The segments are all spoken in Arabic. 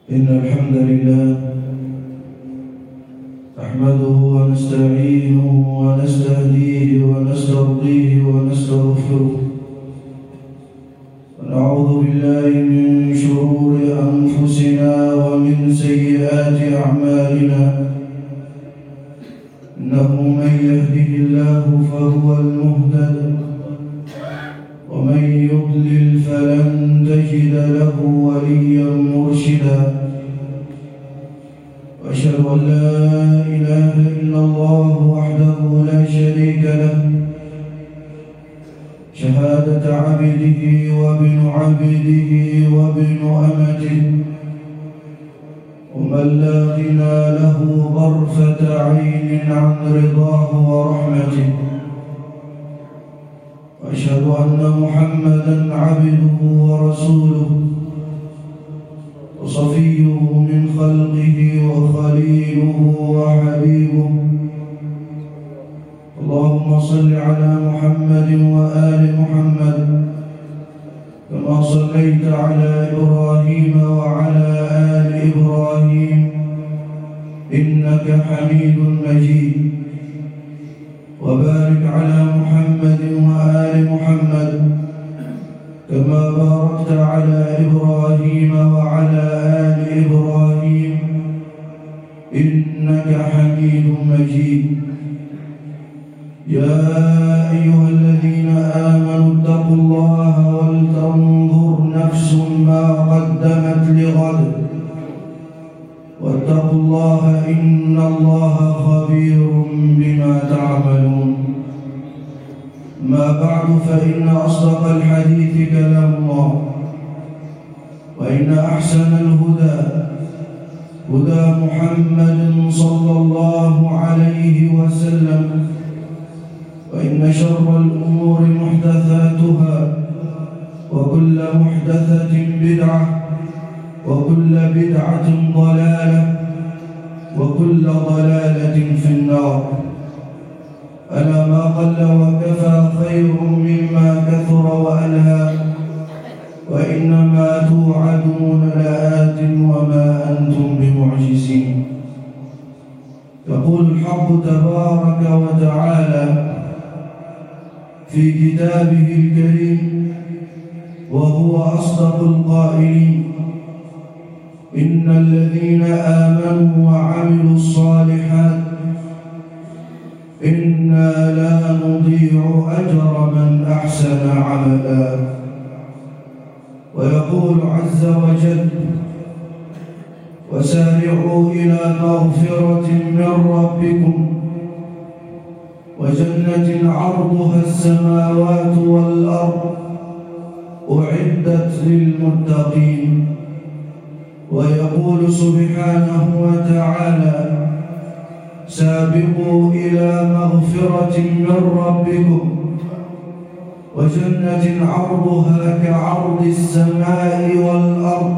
إن الحمد لله نحمده ونستعينه ونستهديه ونسترضيه ونستغفره ونعوذ بالله من شرور أنفسنا ومن سيئات أعمالنا إنه من يهده الله فهو المهتد ومن يضلل فلن تجد له وليا مرشدا وأشهد أن لا إله إلا الله وحده لا شريك له شهادة عبده وابن عبده وابن أمته ومن لا غنى له طرفة عين عن رضاه ورحمته وأشهد أن محمدًا عبده ورسوله وصفيه من خلقه وخليله وحبيبه اللهم صل على محمد وآل محمد كما صليت على إبراهيم وعلى آل إبراهيم إنك حميد مجيد وبارك على محمد وآل محمد كما باركت على إبراهيم وعلى آل إبراهيم إنك حميد مجيد يا أيها الذين آمنوا اتقوا الله ولتنظر نفس ما قدمت لغد واتقوا الله إن الله خبير بما تعملون ما بعد فإن أصدق الحديث كلام الله وإن أحسن الهدى هدى محمد صلى الله عليه وسلم وإن شر الأمور محدثاتها وكل محدثة بدعة وكل بدعة ضلالة وكل ضلالة في النار ألا ما قل وكفى خير مما كثر وألهى وإنما توعدون لآت وما أنتم بمعجزين يقول الحق تبارك وتعالى في كتابه الكريم وهو أصدق القائلين إن الذين آمنوا وعملوا الصالحات إنا لا نضيع أجر من أحسن عملا ويقول عز وجل وسارعوا إلى مغفرة من ربكم وجنة عرضها السماوات والأرض أعدت للمتقين ويقول سبحانه وتعالى سابقوا إلى مغفرة من ربكم وجنة عرضها كعرض السماء والأرض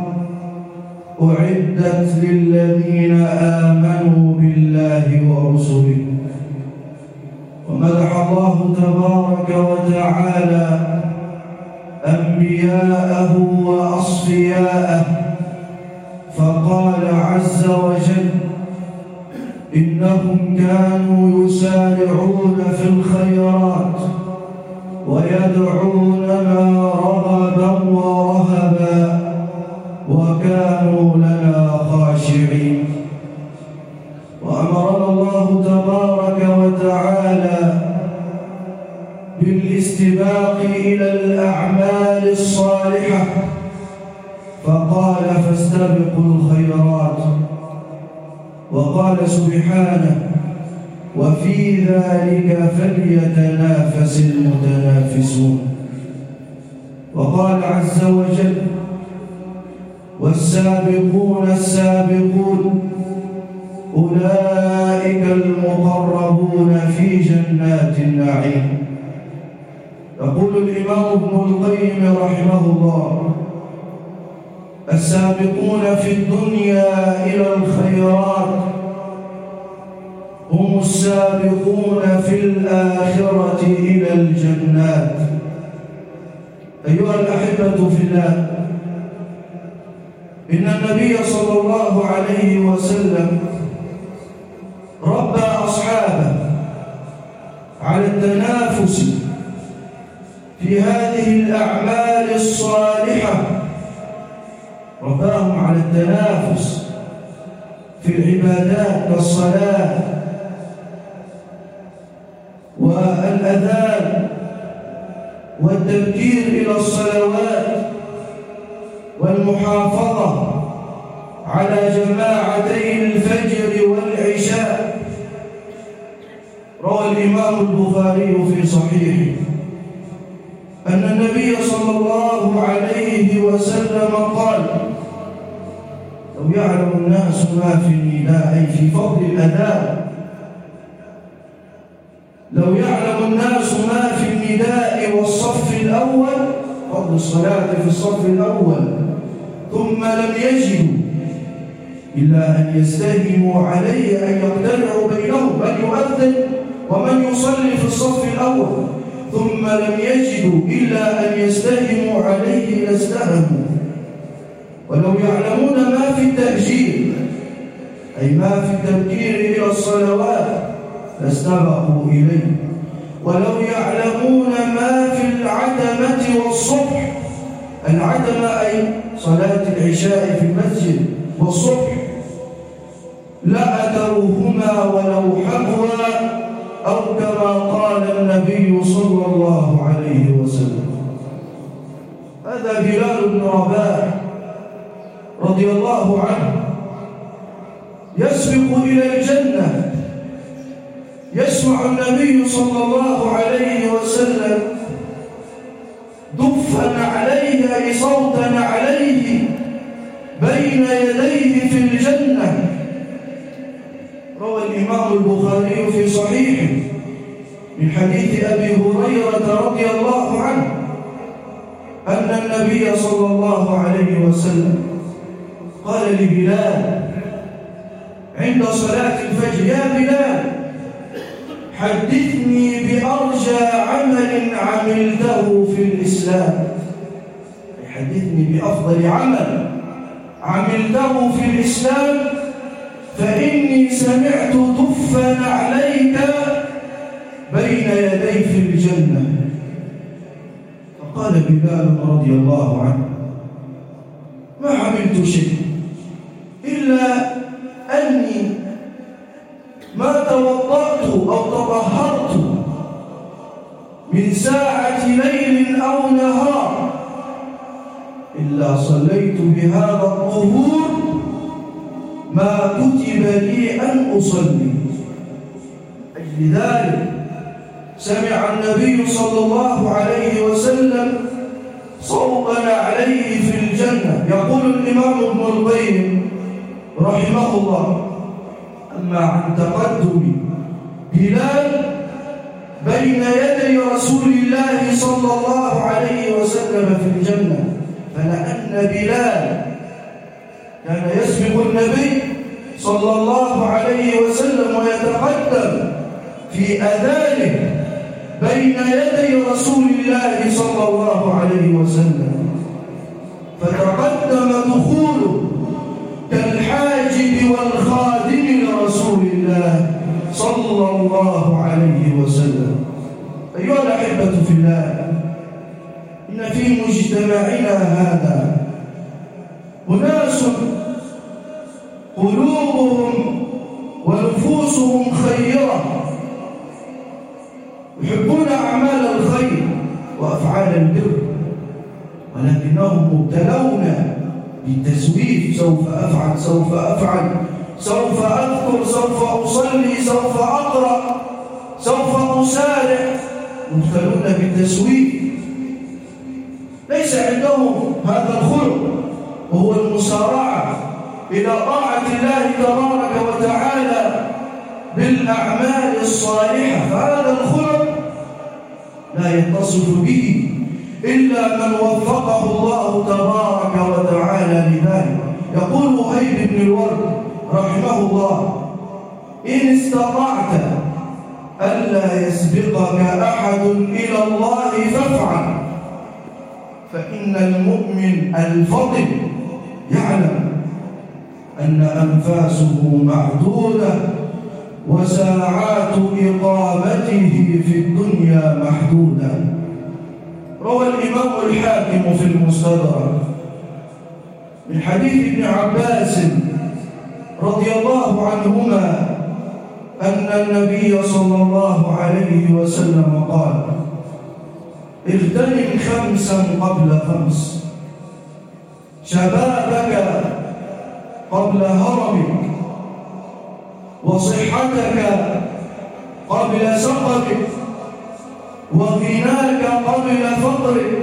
أعدت للذين آمنوا بالله ورسله ومدح الله تبارك وتعالى أنبياءه وأصفياءه فقال عز وجل إنهم كانوا يسارعون في الخيرات ويدعوننا رغبا ورهبا وكانوا لنا خاشعين وأمرنا الله تبارك وتعالى بالاستباق إلى الأعمال الصالحة فقال فاستبقوا الخيرات وقال سبحانه وفي ذلك فليتنافس المتنافسون وقال عز وجل والسابقون السابقون أولئك المقربون في جنات النعيم يقول الإمام ابن القيم رحمه الله السابقون في الدنيا إلى الخيرات هم السابقون في الآخرة إلى الجنات أيها الأحبة في الله إن النبي صلى الله عليه وسلم ربى أصحابه على التنافس في هذه الأعمال الصالحة، رباهم على التنافس في العبادات كالصلاة والأذان والتبكير إلى الصلوات والمحافظة على جماعتي الفجر والعشاء. روى الإمام البخاري في صحيحه أن النبي صلى الله عليه وسلم قال: لو يعلم الناس ما في النداء، أي في فضل الأذان، لو يعلم الناس ما في النداء والصف الأول، فضل الصلاة في الصف الأول، ثم لم يجدوا إلا أن يستهموا عليه أن يقتنعوا بينهم، من يؤذن ومن يصلي في الصف الأول، ثم لم يجدوا إلا أن يستهموا عليه لاستهموا. ولو يعلمون ما في التأجيل، أي ما في التبكير إلى الصلوات، لاستبقوا إليه. ولو يعلمون ما في العتمة والصبح، العتمة أي صلاة العشاء في المسجد والصبح، لأتوهما ولو حبوا، أو كما قال النبي صلى الله عليه وسلم. هذا بلال بن رباح رضي الله عنه يسبق إلى الجنة، يسمع النبي صلى الله عليه وسلم دفا عليه، أي صوتا عليه بين يديه في الجنة. روى الإمام البخاري في صحيحه من حديث أبي هريرة رضي الله عنه أن النبي صلى الله عليه وسلم قال لبلال عند صلاة الفجر: يا بلال، حدثني بأرجى عمل عملته في الإسلام، حدثني بأفضل عمل عملته في الإسلام، فإني سمعت دفا عليك بين يدي في الجنة. فقال بلال رضي الله عنه: ما عملت شيء إلا أني ما توضأت أو تطهرت من ساعة ليل أو نهار إلا صليت بهذا الطهور ما كتب لي أن أصلي. أجل ذلك سمع النبي صلى الله عليه وسلم صوتا عليه في الجنة. يقول الإمام ابن القيم رحمه الله: أما عن تقدم بلال بين يدي رسول الله صلى الله عليه وسلم في الجنة، فلأن بلال كان يسبق النبي صلى الله عليه وسلم ويتقدم في أذانه بين يدي رسول الله صلى الله عليه وسلم، فتقدم دخوله كالحاجب والخادم لرسول الله صلى الله عليه وسلم. أيها الأحبة في الله، إن في مجتمعنا هذا أناس قلوبهم ونفوسهم خيرة، يحبون أعمال الخير وأفعال البر، ولكنهم مبتلون بالتسويف: سوف أفعل، سوف أفعل، سوف أذكر، سوف أصلي، سوف أقرأ، سوف أسارع. مبتلون بالتسويف، ليس عندهم هذا الخلق، وهو المسارعة إلى طاعة الله تبارك وتعالى بالأعمال الصالحة. فهذا الخلق لا يتصف به إلا من وفقه الله تبارك وتعالى لذلك. يقول وهيب بن الورد رحمه الله: إن استطعت ألا يسبقك أحد إلى الله فافعل، فإن المؤمن الفضل يعلم أن أنفاسه معدودة وساعات إقامته في الدنيا محدودة. روى الإمام الحاكم في المستدرك من حديث ابن عباس رضي الله عنهما أن النبي صلى الله عليه وسلم قال: اغتنم 5 قبل 5، شبابك قبل هرمك، وصحتك قبل سقمك، وغناك قبل فقرك،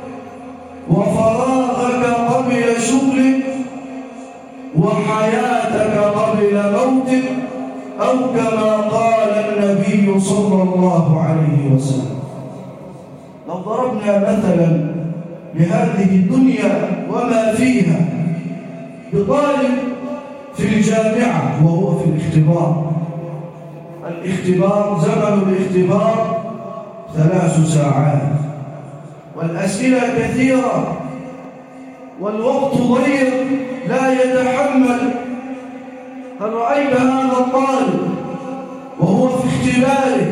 وفراغك قبل شغلك، وحياتك قبل موتك، أو كما قال النبي صلى الله عليه وسلم. لو ضربنا مثلا لهذه الدنيا وما فيها بطالب في الجامعة وهو في الاختبار زمن الاختبار 3 ساعات، والأسئلة كثيرة، والوقت ضيق لا يتحمل. هل رأيت هذا الطالب وهو في اختباره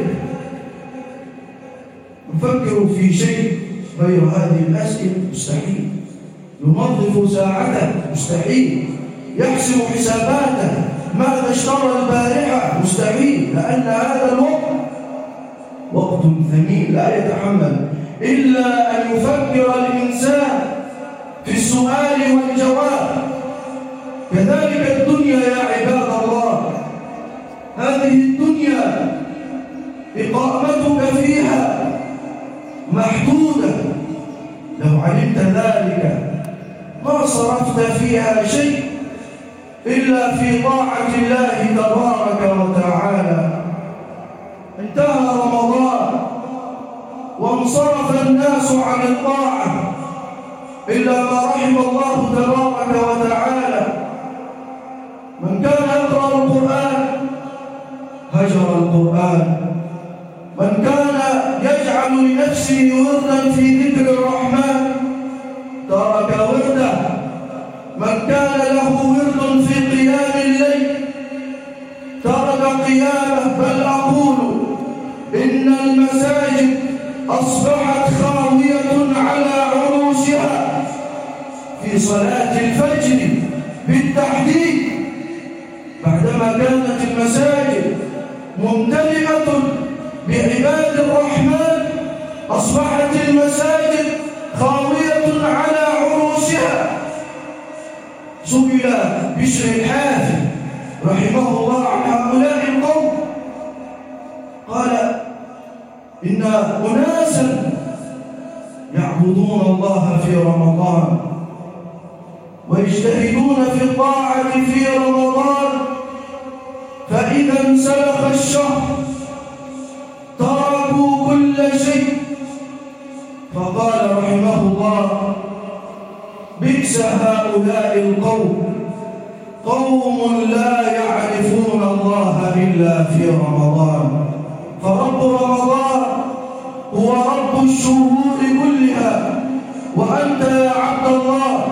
يفكر في شيء غير هذه الأسئلة؟ مستحيل. ينظف ساعته؟ مستحيل. يحسب حساباته، ماذا اشترى البارحة؟ مستحيل، لأن هذا الوقت وقت ثمين لا يتحمل إلا أن يفكر الإنسان في السؤال والجواب. كذلك الدنيا يا عباد الله، هذه الدنيا إقامتك فيها محدودة. لو علمت ذلك ما صرفت فيها شيء إلا في طاعة الله تبارك وتعالى. انتهى رمضان وانصرف الناس عن الطاعة إلا ما رحم الله تبارك وتعالى. من كان يقرأ القرآن هجر القرآن، من كان يجعل لنفسه وردا في ذكر الرحمن ترك ورده، من كان له ورد في قيام الليل ترك قيامه. بل أقول إن المساجد أصبحت خاوية على عروشها في صلاة الفجر بالتحديد، بعدما كانت المساجد ممتلئة بعباد الرحمن أصبحت المساجد خاوية على عروشها. سئل بشر الحافي رحمه الله عن هؤلاء القوم، قال: إن أناسا يعبدون الله في رمضان ويجتهدون في الطاعة في رمضان، فإذا انسلخ الشهر تركوا كل شيء. فقال رحمه الله: بئس هؤلاء القوم، قوم لا يعرفون الله إلا في رمضان. فرب رمضان هو رب الشهور كلها، وأنت يا عبد الله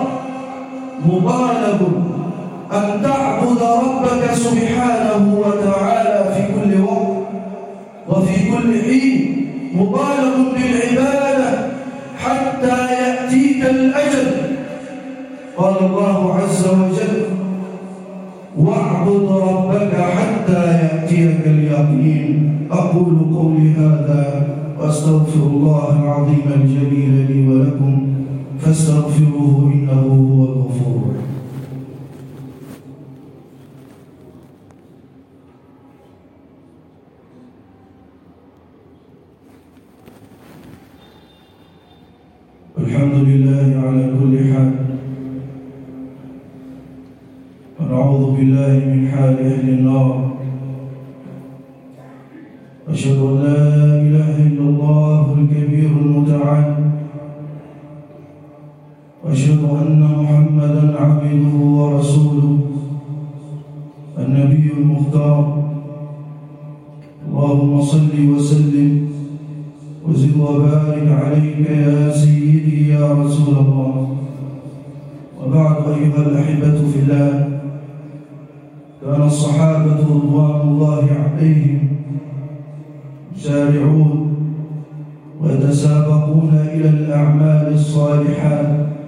مطالب أن تعبد ربك سبحانه وتعالى في كل وقت وفي كل حين، مطالب بالعبادة حتى يأتيك الأجل. قال الله عز وجل: واعبد ربك حتى يأتيك اليقين. أقول قولي هذا وأستغفر الله العظيم الجليل لي ولكم، فاستغفروه إنه هو الغفور. الحمد لله على كل حال، ونعوذ بالله من حال أهل النار. أشهد أن لا إله إلا الله الكبير المتعال، وأشهد أن محمدًا عبده ورسوله النبي المختار. اللهم صل وسلم وزد وبارك عليك يا سيدي يا رسول الله. وبعد وبعد أيها الأحبة في الله، كان الصحابة رضوان الله عليهم يسارعون ويتسابقون إلى الأعمال الصالحات،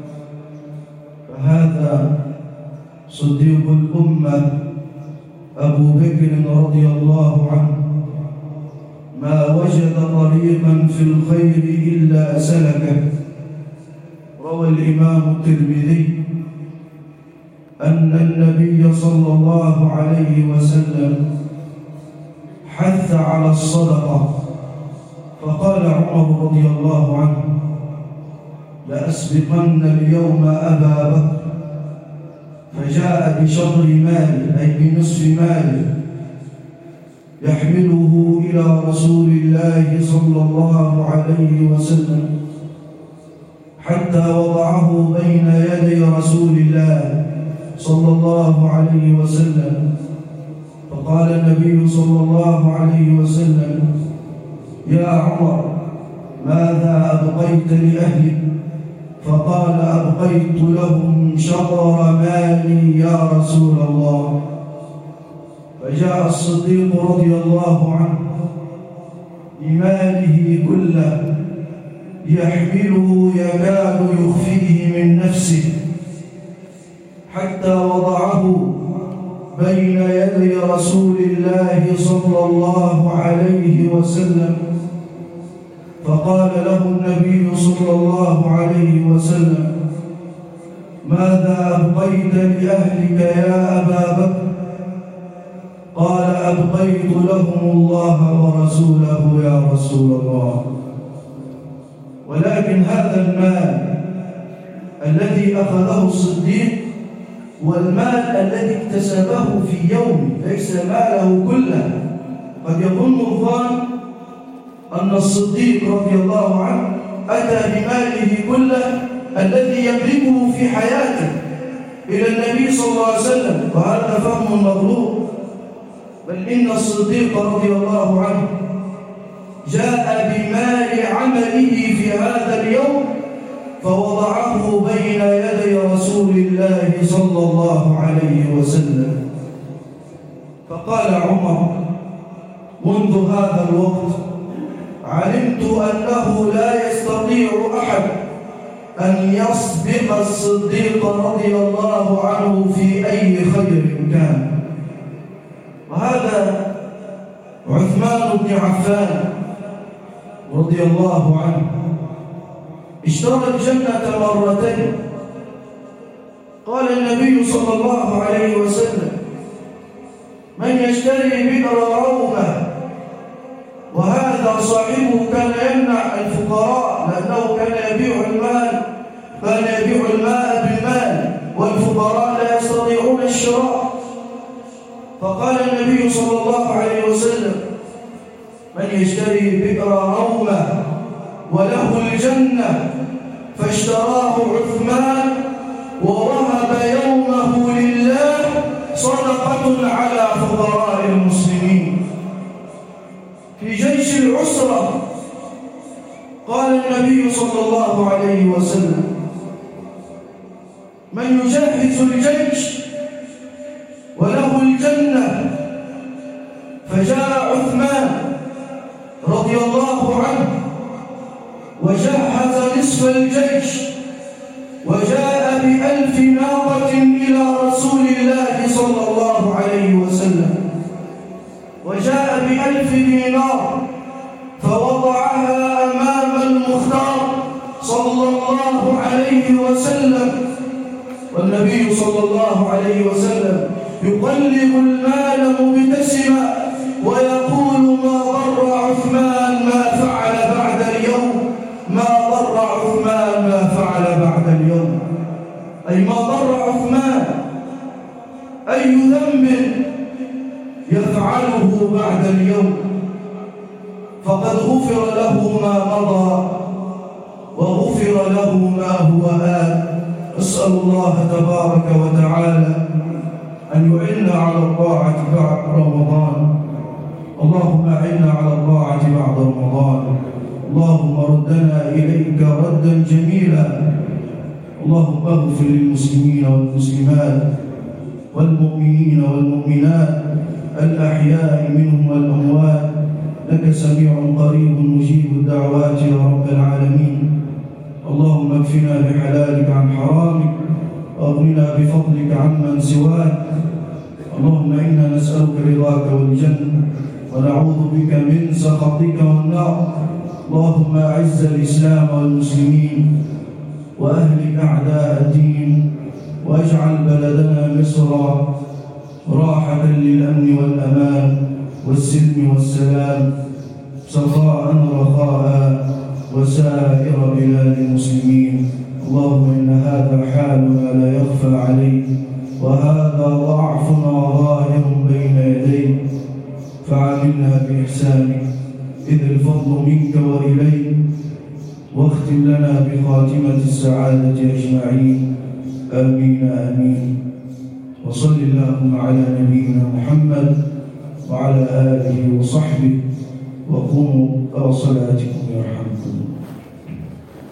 فهذا صديق الأمة أبو بكر رضي الله عنه ما وجد طريقا في الخير إلا سلكه. روى الإمام الترمذي أن النبي صلى الله عليه وسلم حث على الصدقة، فقال عمر رضي الله عنه: لأسبقن اليوم أبا بكر، فجاء بشطر ماله أي بنصف ماله يحمله إلى رسول الله صلى الله عليه وسلم حتى وضعه بين يدي رسول الله صلى الله عليه وسلم، فقال النبي صلى الله عليه وسلم: يا عمر، ماذا أبقيت لأهلك؟ فقال: أبقيت لهم شطر مالي يا رسول الله. فجاء الصديق رضي الله عنه بماله كله يحمله يكاد يخفيه من نفسه حتى وضعه بين يدي رسول الله صلى الله عليه وسلم، فقال له النبي صلى الله عليه وسلم: ماذا أبقيت لأهلك يا أبا بكر؟ قال: أبقيت لهم الله ورسوله يا رسول الله. ولكن هذا المال الذي أخذه الصديق والمال الذي اكتسبه في يوم ليس ماله كله. قد يظن الظان أن الصديق رضي الله عنه أتى بماله كله الذي يملكه في حياته إلى النبي صلى الله عليه وسلم، وهذا فهم مغلوط، بل إن الصديق رضي الله عنه جاء بمال عمله في هذا اليوم فوضعه بين يدي رسول الله صلى الله عليه وسلم. فقال عمر: منذ هذا الوقت علمت أنه لا يستطيع أحد أن يسبق الصديق رضي الله عنه في أي خير كان. وهذا عثمان بن عفان رضي الله عنه اشترى الجنة مرتين. قال النبي صلى الله عليه وسلم: من يشتري بئر رومة؟ وهذا صاحبه كان يمنع الفقراء لأنه كان يبيع المال، كان يبيع الماء بالمال، والفقراء لا يستطيعون الشراء. فقال النبي صلى الله عليه وسلم: من يشتري بئر رومة وله الجنة؟ فاشتراه عثمان ووهب يومه لله صدقة على فقراء المسلمين. في جيش العسرة قال النبي صلى الله عليه وسلم: من يجهز الجيش وله الجنة؟ فجاء عثمان رضي الله عنه وجهز نصف الجيش وجاء ب1000 ناقة إلى رسول الله صلى الله عليه وسلم، وجاء ب1000 دينار فوضعها أمام المختار صلى الله عليه وسلم، والنبي صلى الله عليه وسلم يقلب المال مبتسما ويقول: ما ضر عثمان ما فعل بعد اليوم، ما ضر عثمان ما فعل بعد اليوم، أي ما ضر عثمان أي ذنب يفعله بعد اليوم، فقد غفر له ما مضى وغفر له ما هو آت. أسأل الله تبارك وتعالى أن يعيننا على الطاعة بعد رمضان. اللهم أعنا على الطاعة بعد رمضان. اللهم ردنا إليك ردا جميلا، اللهم اغفر للمسلمين والمسلمات والمؤمنين والمؤمنات الأحياء منهم والأموات، لك سميع قريب مجيب الدعوات يا رب العالمين. اللهم اكفنا بحلالك عن حرامك واغننا بفضلك عمن سواك. اللهم إنا نسألك رضاك والجنة ونعوذ بك من سخطك والنار. اللهم أعز الإسلام والمسلمين وأهلك أعداء الدين، واجعل بلدنا مصر راحة للأمن والأمان والسلم والسلام، سخاء رخاء وسائر بلاد المسلمين. اللهم إن هذا حالنا لا يخفى عليك، وهذا ضعفنا ظاهر بين يديك، فعاملنا بإحسانك إذ الفضل منك وإليك، واختم لنا بخاتمة السعادة أجمعين. آمين آمين. وصل اللهم على نبينا محمد وعلى آله وصحبه، وقوموا إلى صلاتكم يرحمكم.